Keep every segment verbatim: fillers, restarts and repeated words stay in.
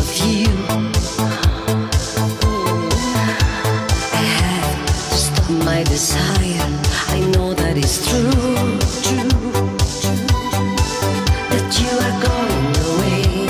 of you. I have to stop my desire. I know that it's true, true, true, that you are going away,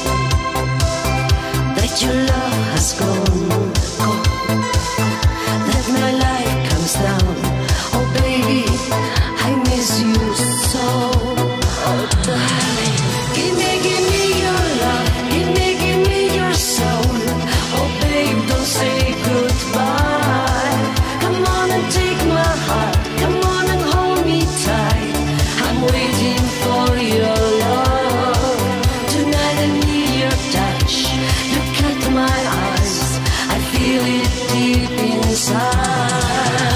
that your love has gone, gone, that my life comes down. Oh baby, I miss you so. Oh darling, give me, give me your love, give me, give me your soul. Oh babe, don't say goodbye. Come on and take my heart, come on and hold me tight. I'm waiting for your love. Tonight I need your touch. Look at my eyes, I feel it deep inside.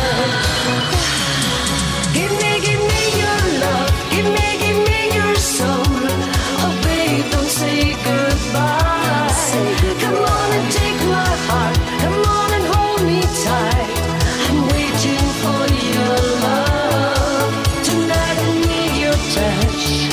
Give me, give me your love, give me, give me your soul. Oh babe, don't say goodbye. Come on and take my heart, come on and hold me tight. I'm waiting for your love. Tonight I need your touch.